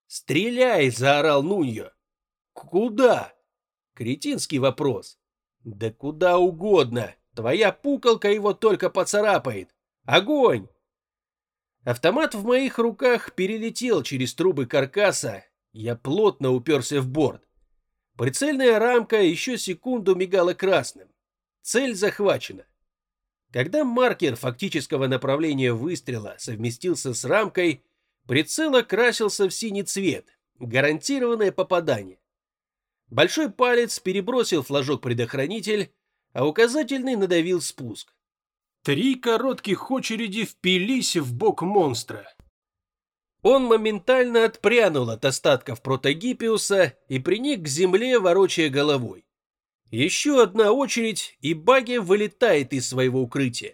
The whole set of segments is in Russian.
«Стреляй!» — заорал Нуньо. «Куда?» Кретинский вопрос. «Да куда угодно. Твоя пукалка его только поцарапает. Огонь!» Автомат в моих руках перелетел через трубы каркаса. Я плотно уперся в борт. Прицельная рамка еще секунду мигала красным. Цель захвачена. Когда маркер фактического направления выстрела совместился с рамкой, прицел окрасился в синий цвет. Гарантированное попадание. Большой палец перебросил флажок-предохранитель, а указательный надавил спуск. 3 коротких очереди впились в бок монстра. Он моментально отпрянул от остатков протогиппиуса и приник к земле, ворочая головой. Еще одна очередь, и багги вылетает из своего укрытия.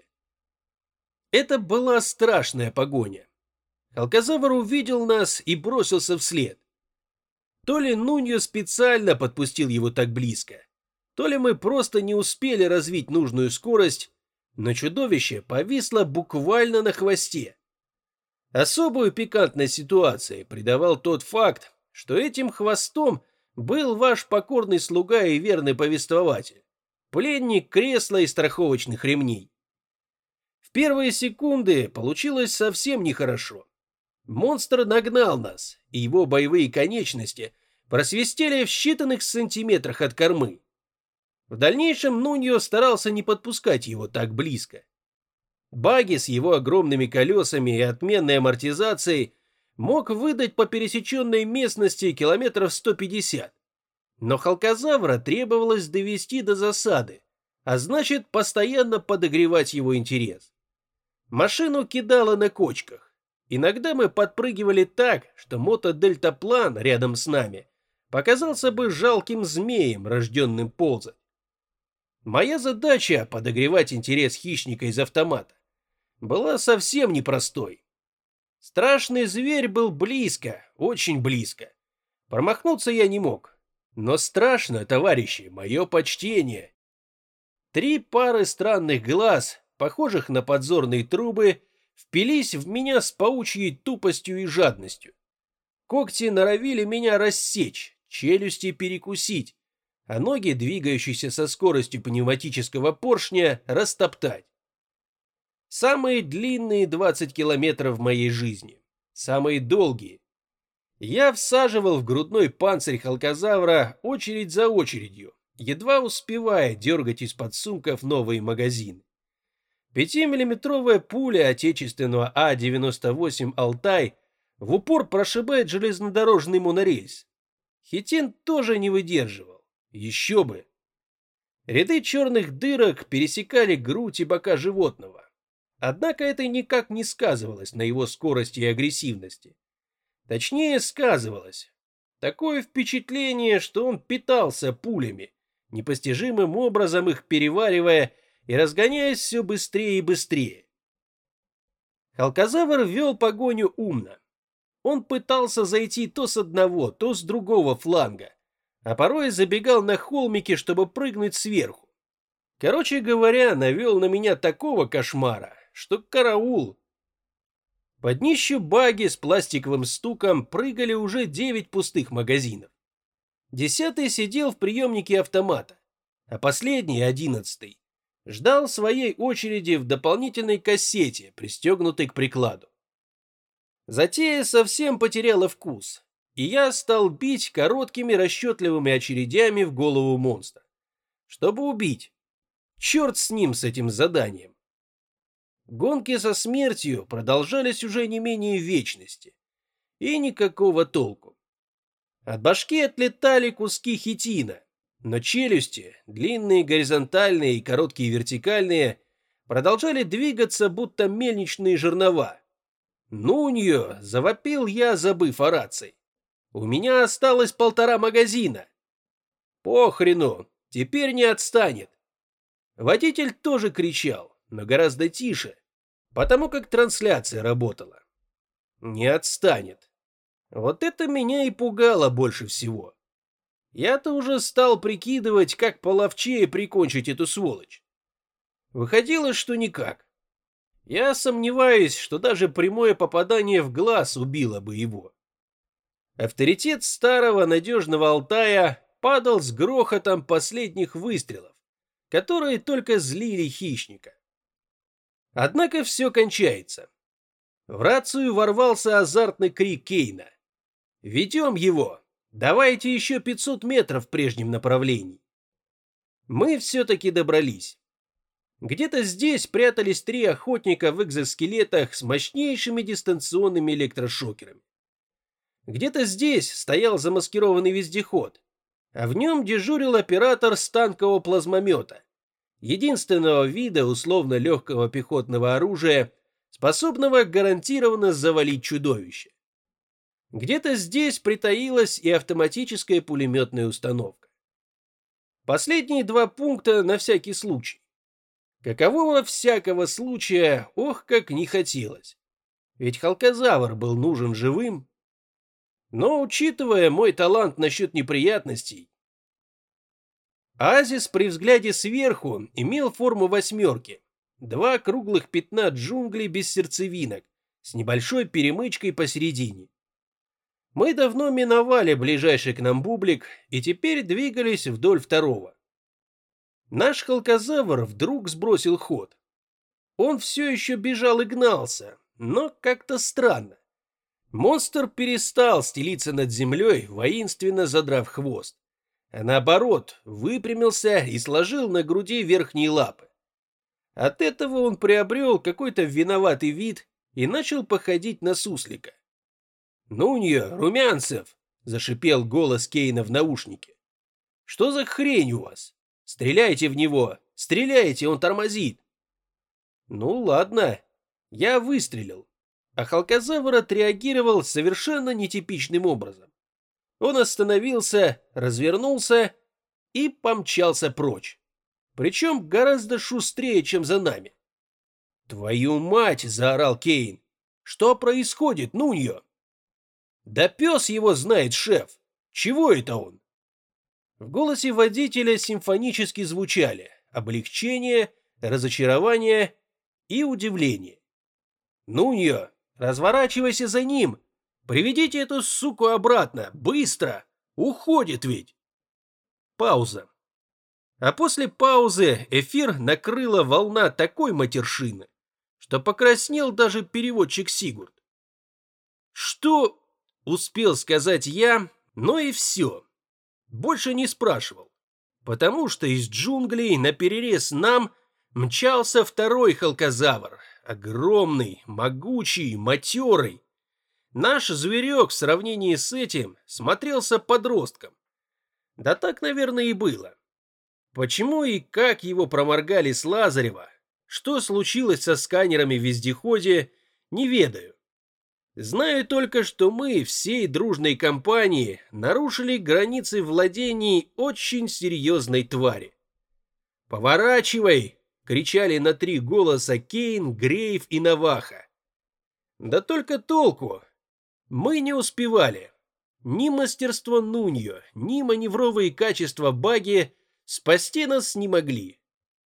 Это была страшная погоня. Алказавр увидел нас и бросился вслед. То ли Нуньо специально подпустил его так близко, то ли мы просто не успели развить нужную скорость, но чудовище повисло буквально на хвосте. Особую пикантность ситуации придавал тот факт, что этим хвостом был ваш покорный слуга и верный повествователь, пленник кресла и страховочных ремней. В первые секунды получилось совсем нехорошо. Монстр нагнал нас, и его боевые конечности просвистели в считанных сантиметрах от кормы. В дальнейшем Нуньо старался не подпускать его так близко. Багги с его огромными колесами и отменной амортизацией мог выдать по пересеченной местности километров 150. Но Халказавра требовалось довести до засады, а значит постоянно подогревать его интерес. Машину кидало на кочках. Иногда мы подпрыгивали так, что мотодельтаплан рядом с нами показался бы жалким змеем, рожденным ползать. Моя задача — подогревать интерес хищника из автомата — была совсем непростой. Страшный зверь был близко, очень близко. Промахнуться я не мог. Но страшно, товарищи, мое почтение. 3 пары странных глаз, похожих на подзорные трубы, впились в меня с паучьей тупостью и жадностью. Когти норовили меня рассечь, челюсти перекусить, а ноги, двигающиеся со скоростью пневматического поршня, растоптать. Самые длинные 20 километров в моей жизни. Самые долгие. Я всаживал в грудной панцирь халказавра очередь за очередью, едва успевая дергать из-под сумков новые магазины. 5-миллиметровая пуля отечественного А-98 «Алтай» в упор прошибает железнодорожный монорельс. Хитин тоже не выдерживал. Еще бы. Ряды черных дырок пересекали грудь и бока животного. Однако это никак не сказывалось на его скорости и агрессивности. Точнее, сказывалось. Такое впечатление, что он питался пулями, непостижимым образом их переваривая и разгоняясь все быстрее и быстрее. Халказавр вел погоню умно. Он пытался зайти то с одного, то с другого фланга, а порой забегал на холмики, чтобы прыгнуть сверху. Короче говоря, навел на меня такого кошмара, что караул. Под днищу багги с пластиковым стуком прыгали уже 9 пустых магазинов. 10-й сидел в приемнике автомата, а последний, 11-й, ждал своей очереди в дополнительной кассете, пристегнутой к прикладу. Затея совсем потеряла вкус, и я стал бить короткими расчетливыми очередями в голову монстра, чтобы убить. Черт с ним, с этим заданием. Гонки со смертью продолжались уже не менее вечности. И никакого толку. От башки отлетали куски хитина, но челюсти, длинные горизонтальные и короткие вертикальные, продолжали двигаться, будто мельничные жернова. «Нуньо!» — завопил я, забыв о рации. «У меня осталось 1,5 магазина». «Похрену, теперь не отстанет». Водитель тоже кричал, но гораздо тише, потому как трансляция работала. Не отстанет. Вот это меня и пугало больше всего. Я-то уже стал прикидывать, как половчее прикончить эту сволочь. Выходило, что никак. Я сомневаюсь, что даже прямое попадание в глаз убило бы его. Авторитет старого надежного Алтая падал с грохотом последних выстрелов, которые только злили хищника. Однако все кончается. В рацию ворвался азартный крик Кейна. «Ведем его! Давайте еще 500 метров в прежнем направлении!» Мы все-таки добрались. Где-то здесь прятались 3 охотника в экзоскелетах с мощнейшими дистанционными электрошокерами. Где-то здесь стоял замаскированный вездеход, а в нем дежурил оператор с танкового плазмомета, единственного вида условно легкого пехотного оружия, способного гарантированно завалить чудовище. Где-то здесь притаилась и автоматическая пулеметная установка. Последние 2 пункта на всякий случай. Какового всякого случая, ох, как не хотелось. Ведь халкозавр был нужен живым. Но, учитывая мой талант насчет неприятностей, оазис при взгляде сверху имел форму 8, 2 круглых пятна джунглей без сердцевинок, с небольшой перемычкой посередине. Мы давно миновали ближайший к нам бублик и теперь двигались вдоль второго. Наш халкозавр вдруг сбросил ход. Он все еще бежал и гнался, но как-то странно. Монстр перестал стелиться над землей, воинственно задрав хвост, а наоборот выпрямился и сложил на груди верхние лапы. От этого он приобрел какой-то виноватый вид и начал походить на суслика. «Нунья, Румянцев!» — зашипел голос Кейна в наушнике. «Что за хрень у вас? Стреляйте в него! Стреляйте, он тормозит!» Ну ладно, я выстрелил, а халкозавр отреагировал совершенно нетипичным образом. Он остановился, развернулся и помчался прочь. Причем гораздо шустрее, чем за нами. «Твою мать!» — заорал Кейн. «Что происходит, Нуньо?» «Да пес его знает, шеф! Чего это он?» В голосе водителя симфонически звучали облегчение, разочарование и удивление. «Нуньо, разворачивайся за ним! Приведите эту суку обратно! Быстро! Уходит ведь!» Пауза. А после паузы эфир накрыла волна такой матершины, что покраснел даже переводчик Сигурд. «Что?» — успел сказать я, но и все. Больше не спрашивал, потому что из джунглей наперерез нам мчался второй халкозавр, огромный, могучий, матерый. Наш зверек в сравнении с этим смотрелся подростком. Да так, наверное, и было. Почему и как его проморгали с Лазарева, что случилось со сканерами в вездеходе, не ведаю. Знаю только, что мы всей дружной компанией нарушили границы владений очень серьезной твари. «Поворачивай!» — кричали на 3 голоса Кейн, Грейв и Наваха. Да только толку. Мы не успевали. Ни мастерство Нуньо, ни маневровые качества баги спасти нас не могли.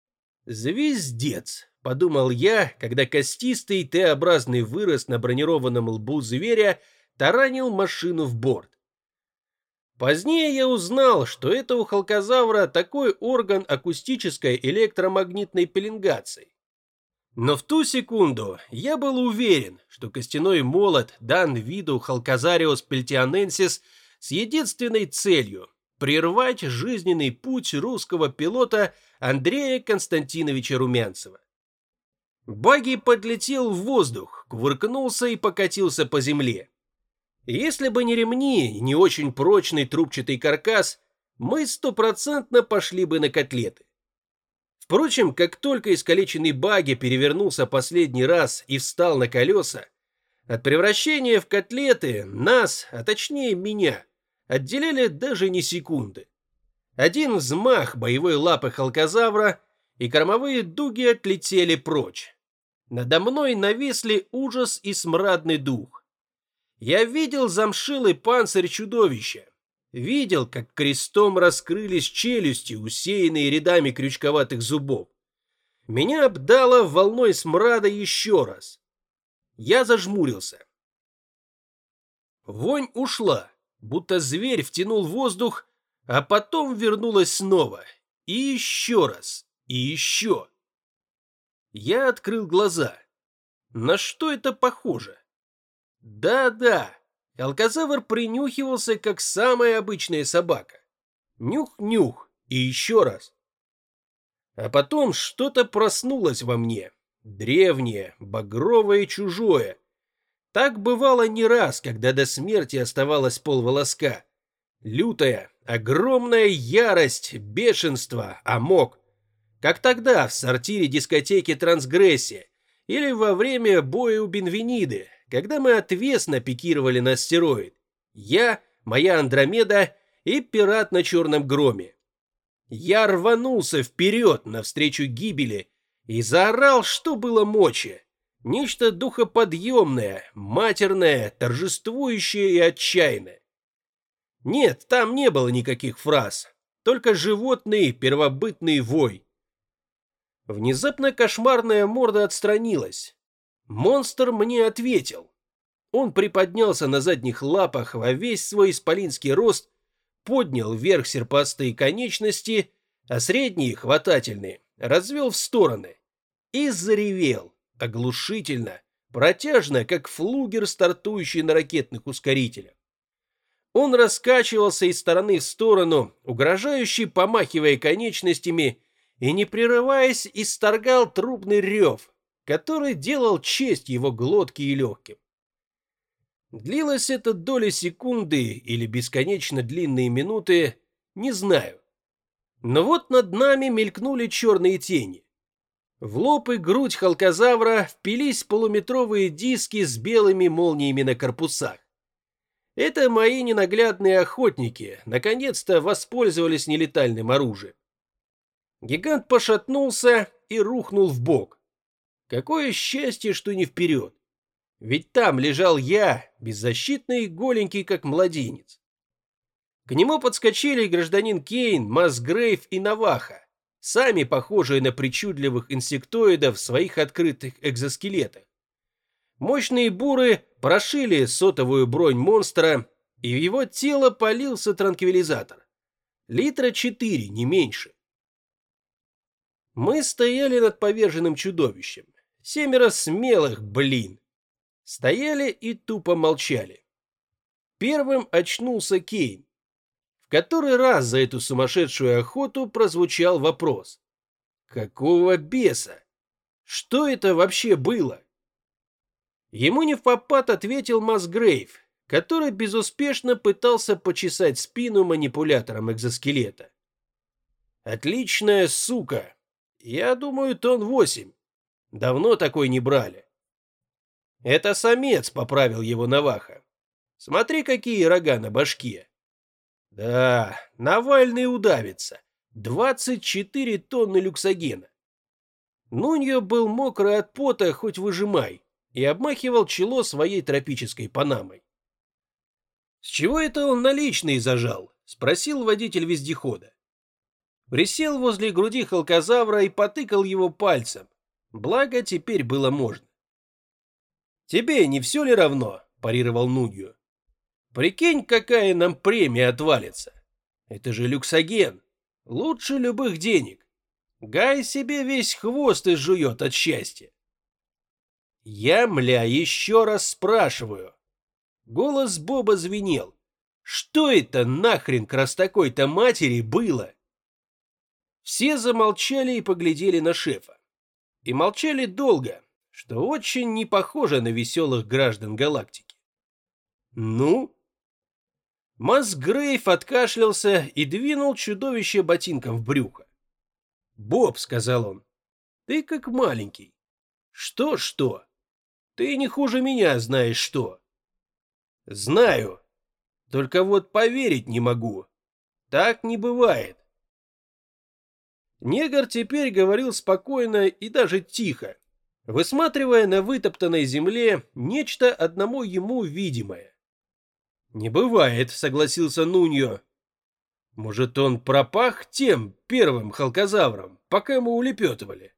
«Звездец!» — подумал я, когда костистый Т-образный вырос на бронированном лбу зверя таранил машину в борт. Позднее я узнал, что это у халкозавра такой орган акустической электромагнитной пеленгации. Но в ту секунду я был уверен, что костяной молот дан виду Халкозариус пельтианенсис с единственной целью — прервать жизненный путь русского пилота Андрея Константиновича Румянцева. Багги подлетел в воздух, кувыркнулся и покатился по земле. Если бы не ремни и не очень прочный трубчатый каркас, мы 100% пошли бы на котлеты. Впрочем, как только искалеченный багги перевернулся последний раз и встал на колеса, от превращения в котлеты нас, а точнее меня, отделяли даже не секунды. Один взмах боевой лапы халкозавра, и кормовые дуги отлетели прочь. Надо мной нависли ужас и смрадный дух. Я видел замшилый панцирь чудовища. Видел, как крестом раскрылись челюсти, усеянные рядами крючковатых зубов. Меня обдало волной смрада еще раз. Я зажмурился. Вонь ушла. будто зверь втянул воздух, а потом вернулась снова. И еще раз, и еще. Я открыл глаза. На что это похоже? Да-да, алкозавр принюхивался, как самая обычная собака. Нюх-нюх, и еще раз. А потом что-то проснулось во мне. Древнее, багровое и чужое. Так бывало не раз, когда до смерти оставалось полволоска. Лютая, огромная ярость, бешенство, амок. Как тогда в сортире дискотеки «Трансгрессия» или во время боя у Бенвениды, когда мы отвесно пикировали на астероид. Я, моя Андромеда и пират на черном громе. Я рванулся вперед навстречу гибели и заорал, что было мочи. Нечто духоподъемное, матерное, торжествующее и отчаянное. Нет, там не было никаких фраз, только животный первобытный вой. Внезапно кошмарная морда отстранилась. Монстр мне ответил. Он приподнялся на задних лапах во весь свой исполинский рост, поднял вверх серпастые конечности, а средние, хватательные, развел в стороны и заревел, оглушительно, протяжно, как флугер, стартующий на ракетных ускорителях. Он раскачивался из стороны в сторону, угрожающе помахивая конечностями, и, не прерываясь, исторгал трубный рев, который делал честь его глотке и легким. Длилось это доли секунды или бесконечно длинные минуты, не знаю. Но вот над нами мелькнули черные тени. В лоб и грудь халкозавра впились полуметровые диски с белыми молниями на корпусах. Это мои ненаглядные охотники наконец-то воспользовались нелетальным оружием. Гигант пошатнулся и рухнул в бок. Какое счастье, что не вперед. Ведь там лежал я, беззащитный и голенький, как младенец. К нему подскочили гражданин Кейн, Масгрейв и Наваха, сами похожие на причудливых инсектоидов в своих открытых экзоскелетах. Мощные буры прошили сотовую бронь монстра, и в его тело полился транквилизатор. 4 литра, не меньше. Мы стояли над поверженным чудовищем. 7 смелых, блин. Стояли и тупо молчали. Первым очнулся Кейн. В который раз за эту сумасшедшую охоту прозвучал вопрос. Какого беса? Что это вообще было? Ему невпопад ответил Масгрейв, который безуспешно пытался почесать спину манипулятором экзоскелета. Отличная сука. Я думаю, тонн 8. Давно такой не брали. Это самец, поправил его Наваха. Смотри, какие рога на башке. Да, Навальный удавится. 24 тонны люксогена. Нуньо был мокрый от пота, хоть выжимай, и обмахивал чело своей тропической панамой. «С чего это он наличные зажал?» — спросил водитель вездехода. Присел возле груди халкозавра и потыкал его пальцем. Благо, теперь было можно. «Тебе не все ли равно?» – парировал Нуньо. «Прикинь, какая нам премия отвалится. Это же люксоген. Лучше любых денег. Гай себе весь хвост изжует от счастья». «Я, мля, еще раз спрашиваю». Голос Боба звенел. «Что это нахрен к раз такой-то матери было?» Все замолчали и поглядели на шефа. И молчали долго, что очень не похоже на веселых граждан галактики. «Ну?» Масгрейв откашлялся и двинул чудовище ботинком в брюхо. «Боб», — сказал он, — «ты как маленький». «Что? Ты не хуже меня знаешь что». «Знаю. Только вот поверить не могу. Так не бывает». Негр теперь говорил спокойно и даже тихо, высматривая на вытоптанной земле нечто одному ему видимое. «Не бывает», — согласился Нуньо. «Может, он пропах тем первым халкозавром, пока мы улепетывали?»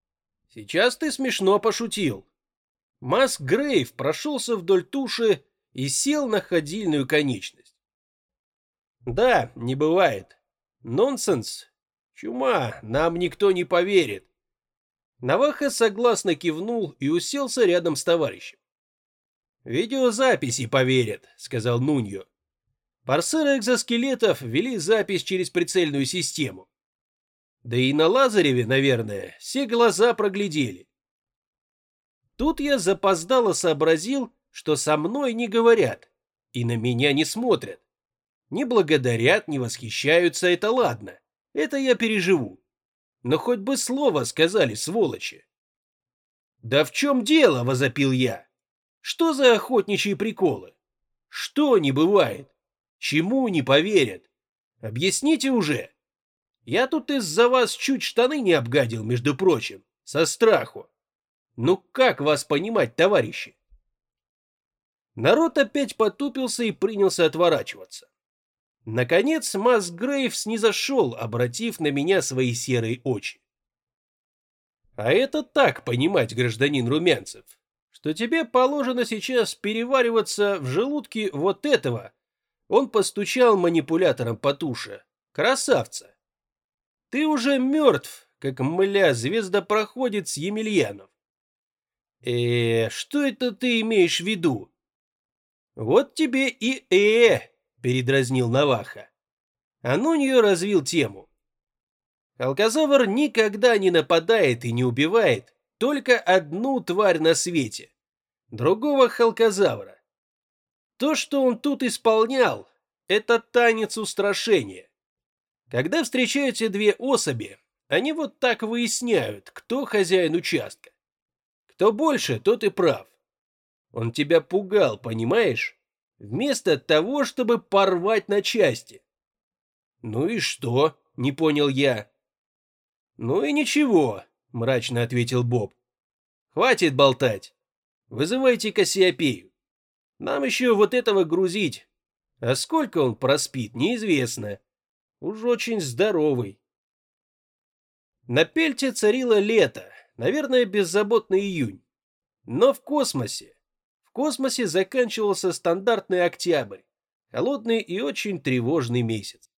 «Сейчас ты смешно пошутил». Масгрейв прошелся вдоль туши и сел на ходильную конечность. Да, не бывает. Нонсенс. Чума, нам никто не поверит. Наваха согласно кивнул и уселся рядом с товарищем. «Видеозаписи поверят», — сказал Нуньо. Парсеры экзоскелетов вели запись через прицельную систему. Да и на Лазареве, наверное, все глаза проглядели. Тут я запоздало сообразил, что со мной не говорят и на меня не смотрят. Не благодарят, не восхищаются, это ладно, это я переживу. Но хоть бы слово сказали, сволочи. «Да в чем дело?» — возопил я. «Что за охотничьи приколы? Что не бывает? Чему не поверят? Объясните уже. Я тут из-за вас чуть штаны не обгадил, между прочим, со страху. Ну как вас понимать, товарищи?» Народ опять потупился и принялся отворачиваться. Наконец Масгрейв снизошел, обратив на меня свои серые очи. «А это так понимать, гражданин Румянцев, что тебе положено сейчас перевариваться в желудке вот этого». Он постучал манипулятором по туше. «Красавца! Ты уже мертв, как мля звездопроходец Емельянов». Что это ты имеешь в виду?» «Вот тебе и передразнил Наваха. Ануньо развил тему. Халказавр никогда не нападает и не убивает только одну тварь на свете, другого халказавра. То, что он тут исполнял, это танец устрашения. Когда встречаются две особи, они вот так выясняют, кто хозяин участка. Кто больше, тот и прав. Он тебя пугал, понимаешь? Вместо того, чтобы порвать на части. «Ну и что?» — не понял я. «Ну и ничего», — мрачно ответил Боб. «Хватит болтать. Вызывайте Кассиопею. Нам еще вот этого грузить. А сколько он проспит, неизвестно. Уж очень здоровый». На Пельте царило лето, наверное, беззаботный июнь. Но в космосе заканчивался стандартный октябрь, холодный и очень тревожный месяц.